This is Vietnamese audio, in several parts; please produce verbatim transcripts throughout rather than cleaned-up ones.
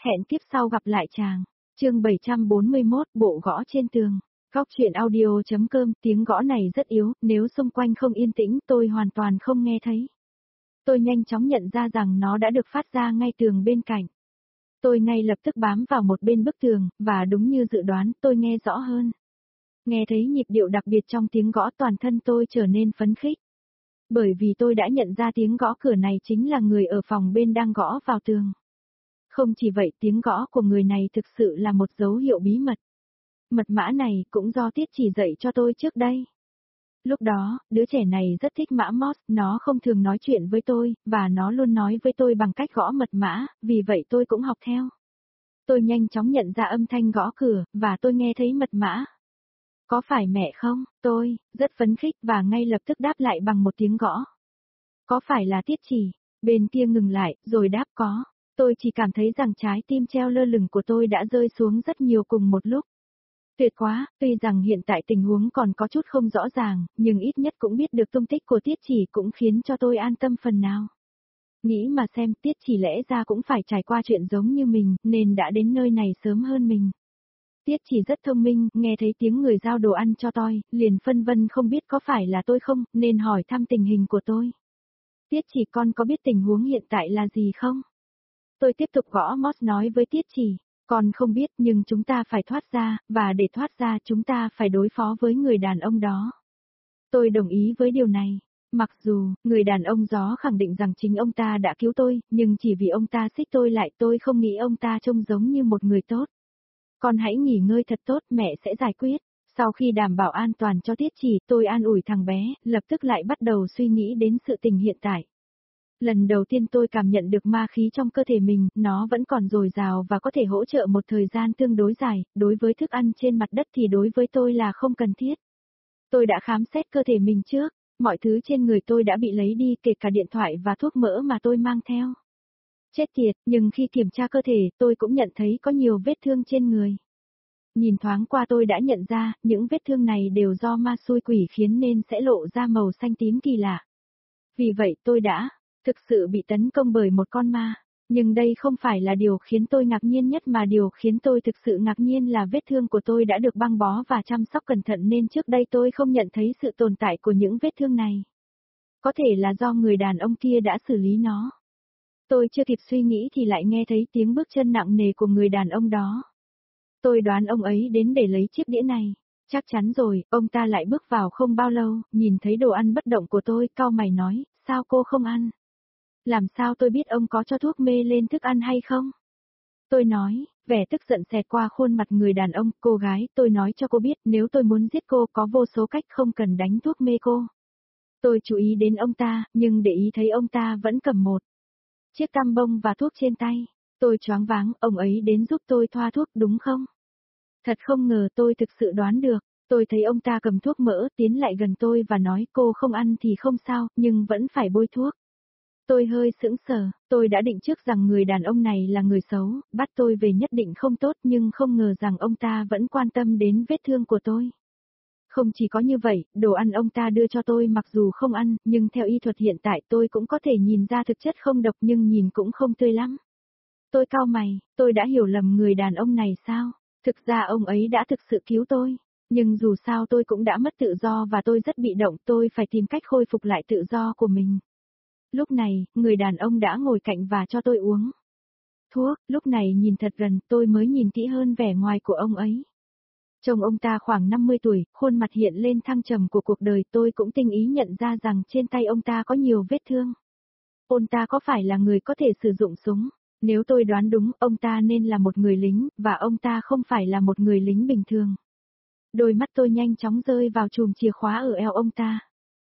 Hẹn kiếp sau gặp lại chàng. Chương bảy trăm bốn mươi mốt, bộ gõ trên tường. Góc chuyện audio.com, tiếng gõ này rất yếu, nếu xung quanh không yên tĩnh tôi hoàn toàn không nghe thấy. Tôi nhanh chóng nhận ra rằng nó đã được phát ra ngay tường bên cạnh. Tôi ngay lập tức bám vào một bên bức tường, và đúng như dự đoán, tôi nghe rõ hơn. Nghe thấy nhịp điệu đặc biệt trong tiếng gõ, toàn thân tôi trở nên phấn khích. Bởi vì tôi đã nhận ra tiếng gõ cửa này chính là người ở phòng bên đang gõ vào tường. Không chỉ vậy, tiếng gõ của người này thực sự là một dấu hiệu bí mật. Mật mã này cũng do Tiết Chỉ dạy cho tôi trước đây. Lúc đó, đứa trẻ này rất thích mã Morse, nó không thường nói chuyện với tôi, và nó luôn nói với tôi bằng cách gõ mật mã, vì vậy tôi cũng học theo. Tôi nhanh chóng nhận ra âm thanh gõ cửa, và tôi nghe thấy mật mã. Có phải mẹ không? Tôi, rất phấn khích và ngay lập tức đáp lại bằng một tiếng gõ. Có phải là Tiết Chỉ? Bên kia ngừng lại, rồi đáp có. Tôi chỉ cảm thấy rằng trái tim treo lơ lửng của tôi đã rơi xuống rất nhiều cùng một lúc. Tuyệt quá, tuy rằng hiện tại tình huống còn có chút không rõ ràng, nhưng ít nhất cũng biết được tung tích của Tiết Chỉ cũng khiến cho tôi an tâm phần nào. Nghĩ mà xem, Tiết Chỉ lẽ ra cũng phải trải qua chuyện giống như mình, nên đã đến nơi này sớm hơn mình. Tiết Chỉ rất thông minh, nghe thấy tiếng người giao đồ ăn cho tôi, liền phân vân không biết có phải là tôi không, nên hỏi thăm tình hình của tôi. Tiết Chỉ, con có biết tình huống hiện tại là gì không? Tôi tiếp tục gõ Morse nói với Tiết Chỉ, con không biết nhưng chúng ta phải thoát ra, và để thoát ra chúng ta phải đối phó với người đàn ông đó. Tôi đồng ý với điều này. Mặc dù, người đàn ông gió khẳng định rằng chính ông ta đã cứu tôi, nhưng chỉ vì ông ta xích tôi lại, tôi không nghĩ ông ta trông giống như một người tốt. Con hãy nghỉ ngơi thật tốt, mẹ sẽ giải quyết. Sau khi đảm bảo an toàn cho Tiết Chỉ, tôi an ủi thằng bé, lập tức lại bắt đầu suy nghĩ đến sự tình hiện tại. Lần đầu tiên tôi cảm nhận được ma khí trong cơ thể mình, nó vẫn còn dồi dào và có thể hỗ trợ một thời gian tương đối dài, đối với thức ăn trên mặt đất thì đối với tôi là không cần thiết. Tôi đã khám xét cơ thể mình trước, mọi thứ trên người tôi đã bị lấy đi, kể cả điện thoại và thuốc mỡ mà tôi mang theo. Chết tiệt, nhưng khi kiểm tra cơ thể, tôi cũng nhận thấy có nhiều vết thương trên người. Nhìn thoáng qua tôi đã nhận ra, những vết thương này đều do ma xui quỷ khiến nên sẽ lộ ra màu xanh tím kỳ lạ. Vì vậy tôi đã thực sự bị tấn công bởi một con ma. Nhưng đây không phải là điều khiến tôi ngạc nhiên nhất, mà điều khiến tôi thực sự ngạc nhiên là vết thương của tôi đã được băng bó và chăm sóc cẩn thận nên trước đây tôi không nhận thấy sự tồn tại của những vết thương này. Có thể là do người đàn ông kia đã xử lý nó. Tôi chưa kịp suy nghĩ thì lại nghe thấy tiếng bước chân nặng nề của người đàn ông đó. Tôi đoán ông ấy đến để lấy chiếc đĩa này. Chắc chắn rồi, ông ta lại bước vào không bao lâu, nhìn thấy đồ ăn bất động của tôi, cau mày nói, sao cô không ăn? Làm sao tôi biết ông có cho thuốc mê lên thức ăn hay không? Tôi nói, vẻ tức giận xẹt qua khuôn mặt người đàn ông, cô gái, tôi nói cho cô biết, nếu tôi muốn giết cô có vô số cách, không cần đánh thuốc mê cô. Tôi chú ý đến ông ta, nhưng để ý thấy ông ta vẫn cầm một chiếc tăm bông và thuốc trên tay. Tôi choáng váng, ông ấy đến giúp tôi thoa thuốc đúng không? Thật không ngờ tôi thực sự đoán được. Tôi thấy ông ta cầm thuốc mỡ, tiến lại gần tôi và nói, cô không ăn thì không sao, nhưng vẫn phải bôi thuốc. Tôi hơi sững sờ, tôi đã định trước rằng người đàn ông này là người xấu, bắt tôi về nhất định không tốt, nhưng không ngờ rằng ông ta vẫn quan tâm đến vết thương của tôi. Không chỉ có như vậy, đồ ăn ông ta đưa cho tôi mặc dù không ăn, nhưng theo y thuật hiện tại tôi cũng có thể nhìn ra thực chất không độc nhưng nhìn cũng không tươi lắm. Tôi cau mày, tôi đã hiểu lầm người đàn ông này sao? Thực ra ông ấy đã thực sự cứu tôi. Nhưng dù sao tôi cũng đã mất tự do và tôi rất bị động, tôi phải tìm cách khôi phục lại tự do của mình. Lúc này, người đàn ông đã ngồi cạnh và cho tôi uống thuốc, lúc này nhìn thật gần tôi mới nhìn kỹ hơn vẻ ngoài của ông ấy. Trông ông ta khoảng năm mươi tuổi, khuôn mặt hiện lên thăng trầm của cuộc đời, tôi cũng tinh ý nhận ra rằng trên tay ông ta có nhiều vết thương. Ông ta có phải là người có thể sử dụng súng? Nếu tôi đoán đúng, ông ta nên là một người lính, và ông ta không phải là một người lính bình thường. Đôi mắt tôi nhanh chóng rơi vào chùm chìa khóa ở eo ông ta.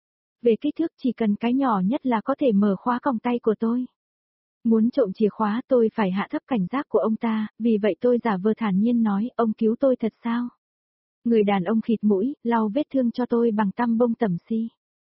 Về kích thước chỉ cần cái nhỏ nhất là có thể mở khóa còng tay của tôi. Muốn trộm chìa khóa tôi phải hạ thấp cảnh giác của ông ta, vì vậy tôi giả vờ thản nhiên nói, ông cứu tôi thật sao? Người đàn ông khịt mũi, lau vết thương cho tôi bằng tăm bông tẩm si.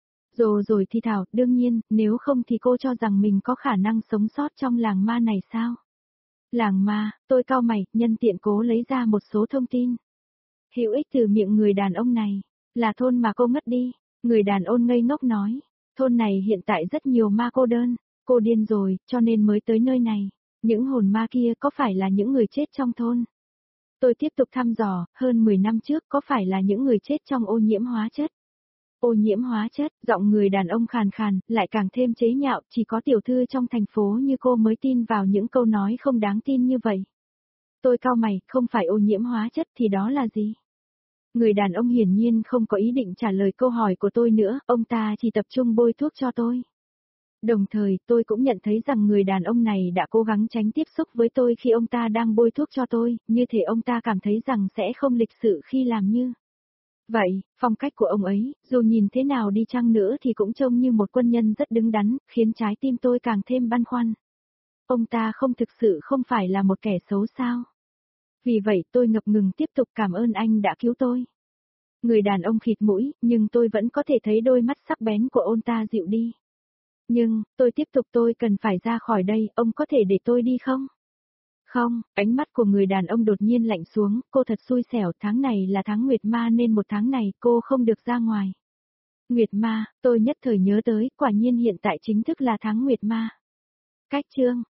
Rồi rồi thì thảo, đương nhiên, nếu không thì cô cho rằng mình có khả năng sống sót trong làng ma này sao? Làng ma, tôi cau mày, nhân tiện cố lấy ra một số thông tin hữu ích từ miệng người đàn ông này. Là thôn mà cô ngất đi. Người đàn ông ngây ngốc nói, thôn này hiện tại rất nhiều ma cô đơn, cô điên rồi, cho nên mới tới nơi này. Những hồn ma kia có phải là những người chết trong thôn? Tôi tiếp tục thăm dò, hơn mười năm trước có phải là những người chết trong ô nhiễm hóa chất? Ô nhiễm hóa chất, giọng người đàn ông khàn khàn, lại càng thêm chế nhạo, chỉ có tiểu thư trong thành phố như cô mới tin vào những câu nói không đáng tin như vậy. Tôi cau mày, không phải ô nhiễm hóa chất thì đó là gì? Người đàn ông hiển nhiên không có ý định trả lời câu hỏi của tôi nữa, ông ta chỉ tập trung bôi thuốc cho tôi. Đồng thời, tôi cũng nhận thấy rằng người đàn ông này đã cố gắng tránh tiếp xúc với tôi khi ông ta đang bôi thuốc cho tôi, như thể ông ta cảm thấy rằng sẽ không lịch sự khi làm như vậy. Phong cách của ông ấy, dù nhìn thế nào đi chăng nữa thì cũng trông như một quân nhân rất đứng đắn, khiến trái tim tôi càng thêm băn khoăn. Ông ta không thực sự không phải là một kẻ xấu sao? Vì vậy tôi ngập ngừng tiếp tục cảm ơn anh đã cứu tôi. Người đàn ông khịt mũi, nhưng tôi vẫn có thể thấy đôi mắt sắc bén của ông ta dịu đi. Nhưng, tôi tiếp tục tôi cần phải ra khỏi đây, ông có thể để tôi đi không? Không, ánh mắt của người đàn ông đột nhiên lạnh xuống, cô thật xui xẻo, tháng này là tháng Nguyệt Ma nên một tháng này cô không được ra ngoài. Nguyệt Ma, tôi nhất thời nhớ tới, quả nhiên hiện tại chính thức là tháng Nguyệt Ma. Cách chương